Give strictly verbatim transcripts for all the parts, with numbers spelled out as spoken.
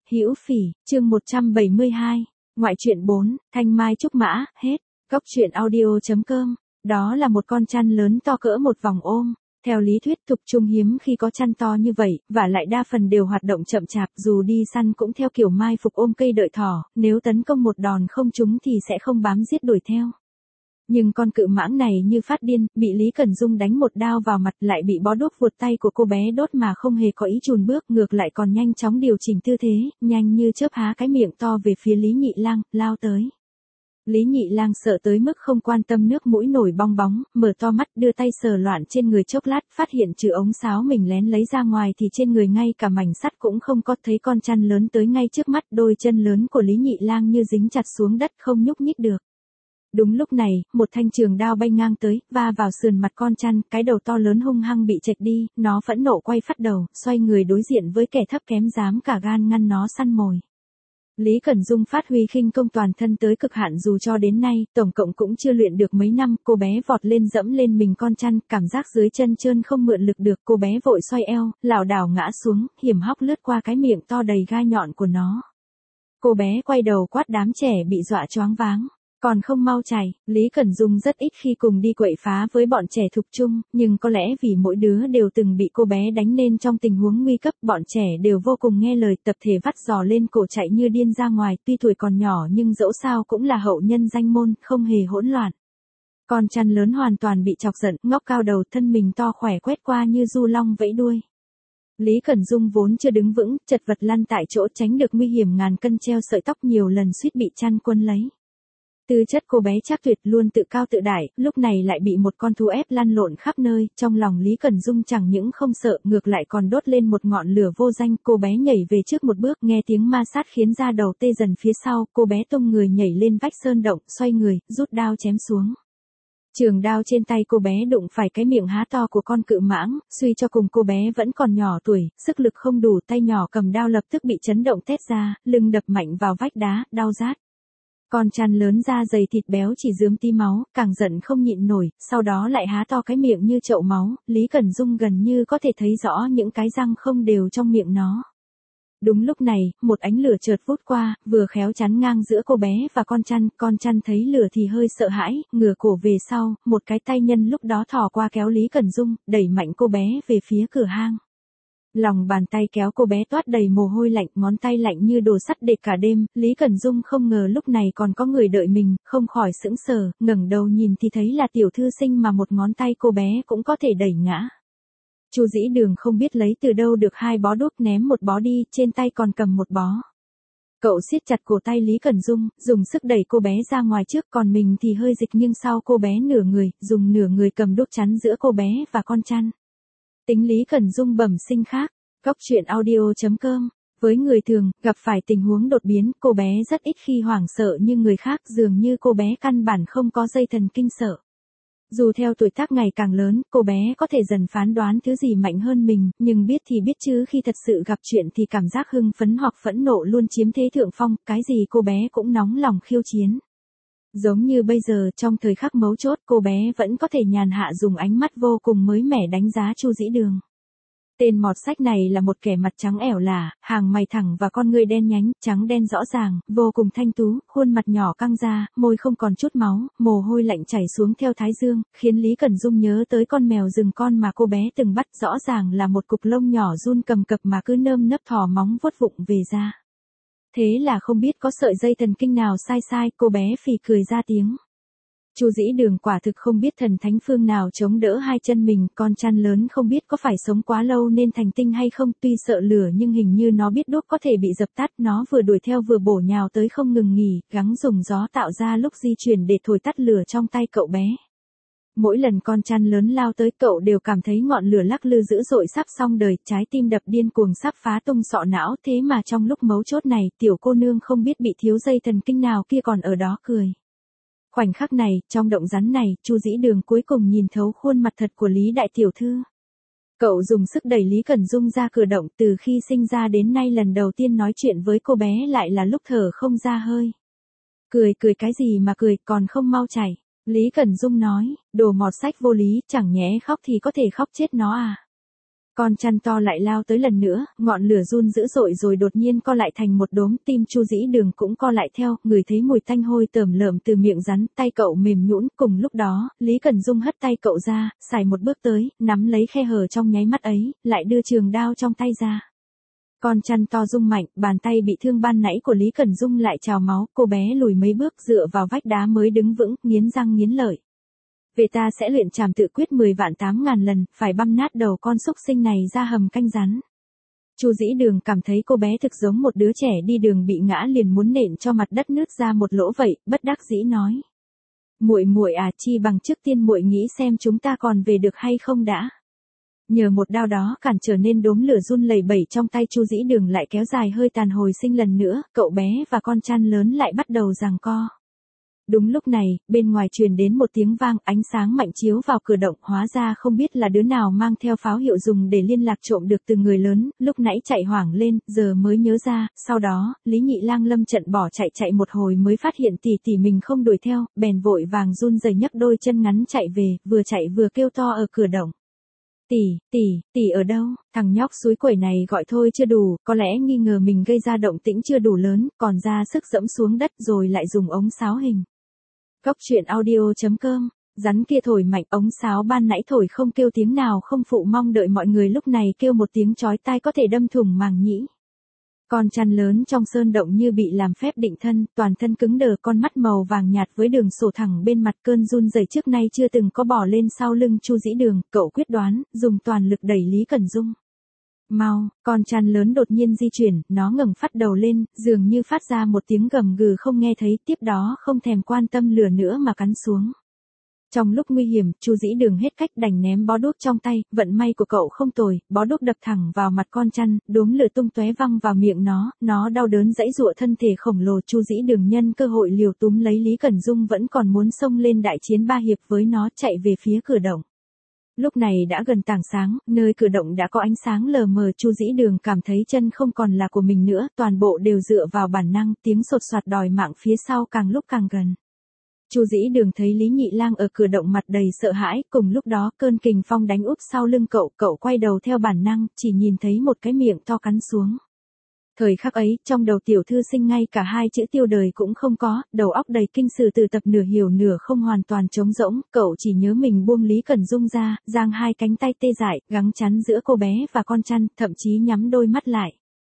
Hữu Phỉ, chương một trăm bảy mươi hai, ngoại truyện bốn, Thanh Mai Trúc Mã, hết. Góc truyện audio chấm com. Đó là một con chăn lớn to cỡ một vòng ôm. Theo lý thuyết thục trung hiếm khi có chăn to như vậy, và lại đa phần đều hoạt động chậm chạp, dù đi săn cũng theo kiểu mai phục ôm cây đợi thỏ, nếu tấn công một đòn không trúng thì sẽ không bám giết đuổi theo. Nhưng con cự mãng này như phát điên, bị Lý Cẩn Dung đánh một đao vào mặt, lại bị bó đuốc vuột tay của cô bé đốt mà không hề có ý chùn bước, ngược lại còn nhanh chóng điều chỉnh tư thế, nhanh như chớp há cái miệng to về phía Lý Nhị Lang, lao tới. Lý Nhị Lang sợ tới mức không quan tâm nước mũi nổi bong bóng, mở to mắt đưa tay sờ loạn trên người chốc lát, phát hiện trừ ống sáo mình lén lấy ra ngoài thì trên người ngay cả mảnh sắt cũng không có, thấy con chăn lớn tới ngay trước mắt, đôi chân lớn của Lý Nhị Lang như dính chặt xuống đất không nhúc nhích được. Đúng lúc này, một thanh trường đao bay ngang tới, va vào sườn mặt con chăn, cái đầu to lớn hung hăng bị chệch đi, nó phẫn nộ quay phắt đầu, xoay người đối diện với kẻ thấp kém dám cả gan ngăn nó săn mồi. Lý Cẩn Dung phát huy khinh công toàn thân tới cực hạn, dù cho đến nay, tổng cộng cũng chưa luyện được mấy năm, cô bé vọt lên dẫm lên mình con chăn, cảm giác dưới chân trơn không mượn lực được, cô bé vội xoay eo, lảo đảo ngã xuống, hiểm hóc lướt qua cái miệng to đầy gai nhọn của nó. Cô bé quay đầu quát đám trẻ bị dọa choáng váng. Còn không mau chạy, Lý Cẩn Dung rất ít khi cùng đi quậy phá với bọn trẻ thục trung, nhưng có lẽ vì mỗi đứa đều từng bị cô bé đánh nên trong tình huống nguy cấp, bọn trẻ đều vô cùng nghe lời, tập thể vắt giò lên cổ chạy như điên ra ngoài, tuy tuổi còn nhỏ nhưng dẫu sao cũng là hậu nhân danh môn, không hề hỗn loạn. Con chăn lớn hoàn toàn bị chọc giận, ngóc cao đầu, thân mình to khỏe quét qua như du long vẫy đuôi. Lý Cẩn Dung vốn chưa đứng vững, chật vật lăn tại chỗ, tránh được nguy hiểm ngàn cân treo sợi tóc, nhiều lần suýt bị chăn quấn lấy. Tư chất cô bé chắc tuyệt, luôn tự cao tự đại, lúc này lại bị một con thú ép lăn lộn khắp nơi, trong lòng Lý Cẩn Dung chẳng những không sợ, ngược lại còn đốt lên một ngọn lửa vô danh, cô bé nhảy về trước một bước, nghe tiếng ma sát khiến da đầu tê dần phía sau, cô bé tung người nhảy lên vách sơn động, xoay người, rút đao chém xuống. Trường đao trên tay cô bé đụng phải cái miệng há to của con cự mãng, suy cho cùng cô bé vẫn còn nhỏ tuổi, sức lực không đủ, tay nhỏ cầm đao lập tức bị chấn động tét ra, lưng đập mạnh vào vách đá, đau rát. Con chăn lớn da dày thịt béo chỉ rướm tí máu, càng giận không nhịn nổi, sau đó lại há to cái miệng như chậu máu, Lý Cẩn Dung gần như có thể thấy rõ những cái răng không đều trong miệng nó. Đúng lúc này, một ánh lửa chợt vút qua, vừa khéo chắn ngang giữa cô bé và con chăn, con chăn thấy lửa thì hơi sợ hãi, ngửa cổ về sau, một cái tay nhân lúc đó thò qua kéo Lý Cẩn Dung, đẩy mạnh cô bé về phía cửa hang. Lòng bàn tay kéo cô bé toát đầy mồ hôi lạnh, ngón tay lạnh như đồ sắt để cả đêm, Lý Cẩn Dung không ngờ lúc này còn có người đợi mình, không khỏi sững sờ, ngẩng đầu nhìn thì thấy là tiểu thư sinh mà một ngón tay cô bé cũng có thể đẩy ngã. Chu Dĩ Đường không biết lấy từ đâu được hai bó đuốc, ném một bó đi, trên tay còn cầm một bó. Cậu siết chặt cổ tay Lý Cẩn Dung, dùng sức đẩy cô bé ra ngoài trước, còn mình thì hơi dịch nghiêng sau cô bé nửa người, dùng nửa người cầm đuốc chắn giữa cô bé và con chăn. Tính Lý Cẩn Dung bẩm sinh khác. Góc truyện audio chấm com. Với người thường, gặp phải tình huống đột biến, cô bé rất ít khi hoảng sợ như người khác, dường như cô bé căn bản không có dây thần kinh sợ. Dù theo tuổi tác ngày càng lớn, cô bé có thể dần phán đoán thứ gì mạnh hơn mình, nhưng biết thì biết chứ khi thật sự gặp chuyện thì cảm giác hưng phấn hoặc phẫn nộ luôn chiếm thế thượng phong, cái gì cô bé cũng nóng lòng khiêu chiến. Giống như bây giờ, trong thời khắc mấu chốt, cô bé vẫn có thể nhàn hạ dùng ánh mắt vô cùng mới mẻ đánh giá Chu Dĩ Đường. Tên mọt sách này là một kẻ mặt trắng ẻo lả, hàng mày thẳng và con ngươi đen nhánh, trắng đen rõ ràng, vô cùng thanh tú, khuôn mặt nhỏ căng ra, môi không còn chút máu, mồ hôi lạnh chảy xuống theo thái dương, khiến Lý Cẩn Dung nhớ tới con mèo rừng con mà cô bé từng bắt, rõ ràng là một cục lông nhỏ run cầm cập mà cứ nơm nấp thò móng vuốt vụng về ra. Thế là không biết có sợi dây thần kinh nào sai sai, cô bé phì cười ra tiếng. Chu Dĩ Đường quả thực không biết thần thánh phương nào chống đỡ hai chân mình, con chăn lớn không biết có phải sống quá lâu nên thành tinh hay không, tuy sợ lửa nhưng hình như nó biết đuốc có thể bị dập tắt, nó vừa đuổi theo vừa bổ nhào tới không ngừng nghỉ, gắng dùng gió tạo ra lúc di chuyển để thổi tắt lửa trong tay cậu bé. Mỗi lần con chăn lớn lao tới cậu đều cảm thấy ngọn lửa lắc lư dữ dội sắp xong đời, trái tim đập điên cuồng sắp phá tung sọ não, thế mà trong lúc mấu chốt này, tiểu cô nương không biết bị thiếu dây thần kinh nào kia còn ở đó cười. Khoảnh khắc này, trong động rắn này, Chu Dĩ Đường cuối cùng nhìn thấu khuôn mặt thật của Lý đại tiểu thư. Cậu dùng sức đẩy Lý Cẩn Dung ra cửa động, từ khi sinh ra đến nay lần đầu tiên nói chuyện với cô bé lại là lúc thở không ra hơi. Cười cười cái gì mà cười, còn không mau chảy. Lý Cẩn Dung nói, đồ mọt sách vô lý, chẳng nhẽ khóc thì có thể khóc chết nó à. Con chăn to lại lao tới lần nữa, ngọn lửa run dữ dội rồi đột nhiên co lại thành một đốm, tim Chu Dĩ Đường cũng co lại theo, ngửi thấy mùi tanh hôi tởm lợm từ miệng rắn, tay cậu mềm nhũn, cùng lúc đó, Lý Cẩn Dung hất tay cậu ra, xài một bước tới, nắm lấy khe hở trong nháy mắt ấy, lại đưa trường đao trong tay ra. Con chăn to rung mạnh, bàn tay bị thương ban nãy của Lý Cẩn Dung lại trào máu, cô bé lùi mấy bước dựa vào vách đá mới đứng vững, nghiến răng nghiến lợi. Về ta sẽ luyện trảm tự quyết mười vạn tám ngàn lần, phải băm nát đầu con xúc sinh này ra hầm canh rắn. Chu Dĩ Đường cảm thấy cô bé thực giống một đứa trẻ đi đường bị ngã liền muốn nện cho mặt đất nứt ra một lỗ vậy, bất đắc dĩ nói. Muội muội à, chi bằng trước tiên muội nghĩ xem chúng ta còn về được hay không đã. Nhờ một đao đó cản trở nên đốm lửa run lẩy bẩy trong tay Chu Dĩ Đường lại kéo dài hơi tàn hồi sinh lần nữa, cậu bé và con chăn lớn lại bắt đầu giằng co. Đúng lúc này, bên ngoài truyền đến một tiếng vang, ánh sáng mạnh chiếu vào cửa động, hóa ra không biết là đứa nào mang theo pháo hiệu dùng để liên lạc trộm được từ người lớn, lúc nãy chạy hoảng lên, giờ mới nhớ ra, sau đó, Lý Nhị Lang lâm trận bỏ chạy chạy một hồi mới phát hiện tỷ tỷ mình không đuổi theo, bèn vội vàng run rẩy nhấc đôi chân ngắn chạy về, vừa chạy vừa kêu to ở cửa động. Tỷ, tỷ, tỷ ở đâu? Thằng nhóc suối quẩy này gọi thôi chưa đủ, có lẽ nghi ngờ mình gây ra động tĩnh chưa đủ lớn, còn ra sức dẫm xuống đất rồi lại dùng ống sáo hình. Góc truyện audio chấm com, rắn kia thổi mạnh, ống sáo ban nãy thổi không kêu tiếng nào không phụ mong đợi mọi người lúc này kêu một tiếng chói tai có thể đâm thủng màng nhĩ. Con chăn lớn trong sơn động như bị làm phép định thân, toàn thân cứng đờ, con mắt màu vàng nhạt với đường sổ thẳng bên mặt, cơn run rẩy trước nay chưa từng có bò lên sau lưng Chu Dĩ Đường, cậu quyết đoán, dùng toàn lực đẩy Lý Cẩn Dung. Mau, con chăn lớn đột nhiên di chuyển, nó ngẩng phát đầu lên, dường như phát ra một tiếng gầm gừ không nghe thấy, tiếp đó không thèm quan tâm lửa nữa mà cắn xuống. Trong lúc nguy hiểm, Chu Dĩ Đường hết cách đành ném bó đuốc trong tay, vận may của cậu không tồi, bó đuốc đập thẳng vào mặt con chăn, đốm lửa tung tóe văng vào miệng nó, nó đau đớn giãy giụa thân thể khổng lồ. Chu Dĩ Đường nhân cơ hội liều túm lấy Lý Cẩn Dung vẫn còn muốn xông lên đại chiến ba hiệp với nó, chạy về phía cửa động. Lúc này đã gần tảng sáng, nơi cửa động đã có ánh sáng lờ mờ, Chu Dĩ Đường cảm thấy chân không còn là của mình nữa, toàn bộ đều dựa vào bản năng, tiếng sột soạt đòi mạng phía sau càng lúc càng gần. Chu Dĩ Đường thấy Lý Nhị Lang ở cửa động mặt đầy sợ hãi, cùng lúc đó cơn kình phong đánh úp sau lưng cậu, cậu quay đầu theo bản năng, chỉ nhìn thấy một cái miệng to cắn xuống. Thời khắc ấy, trong đầu tiểu thư sinh ngay cả hai chữ tiêu đời cũng không có, đầu óc đầy kinh sử từ tập nửa hiểu nửa không, hoàn toàn trống rỗng, cậu chỉ nhớ mình buông Lý Cẩn Dung ra, giang hai cánh tay tê dại, gắng chắn giữa cô bé và con chăn, thậm chí nhắm đôi mắt lại.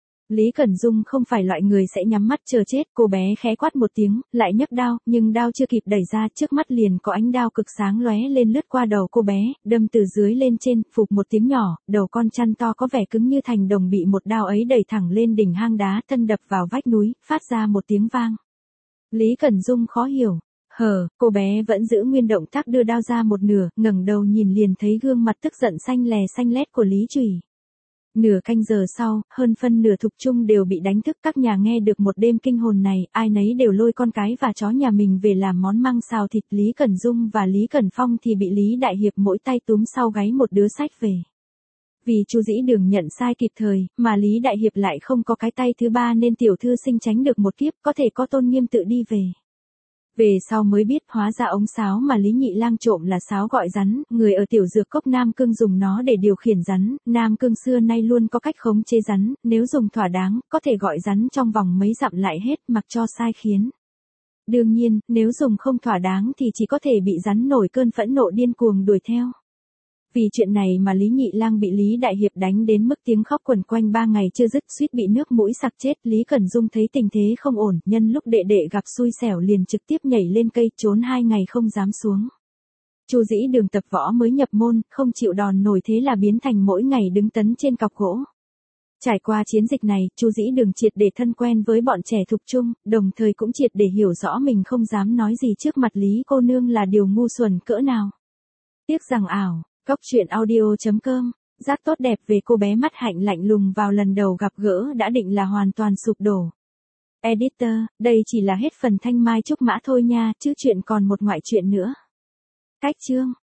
Lý Cẩn Dung không phải loại người sẽ nhắm mắt chờ chết, cô bé khẽ quát một tiếng, lại nhấc đao, nhưng đao chưa kịp đẩy ra, trước mắt liền có ánh đao cực sáng lóe lên lướt qua đầu cô bé, đâm từ dưới lên trên, phụp một tiếng nhỏ, đầu con chăn to có vẻ cứng như thành đồng bị một đao ấy đẩy thẳng lên đỉnh hang đá, thân đập vào vách núi, phát ra một tiếng vang. Lý Cẩn Dung khó hiểu. Hờ, cô bé vẫn giữ nguyên động tác đưa đao ra một nửa, ngẩng đầu nhìn liền thấy gương mặt tức giận xanh lè xanh lét của Lý Chùy. Nửa canh giờ sau, hơn phân nửa thục trung đều bị đánh thức, các nhà nghe được một đêm kinh hồn này, ai nấy đều lôi con cái và chó nhà mình về làm món măng xào thịt. Lý Cẩn Dung và Lý Cẩn Phong thì bị Lý Đại Hiệp mỗi tay túm sau gáy một đứa sách về. Vì Chu Dĩ Đường nhận sai kịp thời, mà Lý Đại Hiệp lại không có cái tay thứ ba nên tiểu thư sinh tránh được một kiếp, có thể có tôn nghiêm tự đi về. Về sau mới biết hóa ra ống sáo mà Lý Nhị Lang trộm là sáo gọi rắn, người ở tiểu dược cốc Nam Cương dùng nó để điều khiển rắn, Nam Cương xưa nay luôn có cách khống chế rắn, nếu dùng thỏa đáng, có thể gọi rắn trong vòng mấy dặm lại hết, mặc cho sai khiến. Đương nhiên, nếu dùng không thỏa đáng thì chỉ có thể bị rắn nổi cơn phẫn nộ điên cuồng đuổi theo. Vì chuyện này mà Lý Nhị Lang bị Lý Đại Hiệp đánh đến mức tiếng khóc quẩn quanh ba ngày chưa dứt, suýt bị nước mũi sặc chết. Lý Cẩn Dung thấy tình thế không ổn, nhân lúc đệ đệ gặp xui xẻo liền trực tiếp nhảy lên cây, trốn hai ngày không dám xuống. Chu Dĩ Đường tập võ mới nhập môn, không chịu đòn nổi, thế là biến thành mỗi ngày đứng tấn trên cọc gỗ. Trải qua chiến dịch này, Chu Dĩ Đường triệt để thân quen với bọn trẻ thục trung, đồng thời cũng triệt để hiểu rõ mình không dám nói gì trước mặt Lý cô nương là điều ngu xuẩn cỡ nào. Tiếc rằng ảo. Góc truyện audio chấm com, giác tốt đẹp về cô bé mắt hạnh lạnh lùng vào lần đầu gặp gỡ đã định là hoàn toàn sụp đổ. Editor, đây chỉ là hết phần Thanh Mai Trúc Mã thôi nha, chứ chuyện còn một ngoại truyện nữa. Cách chương.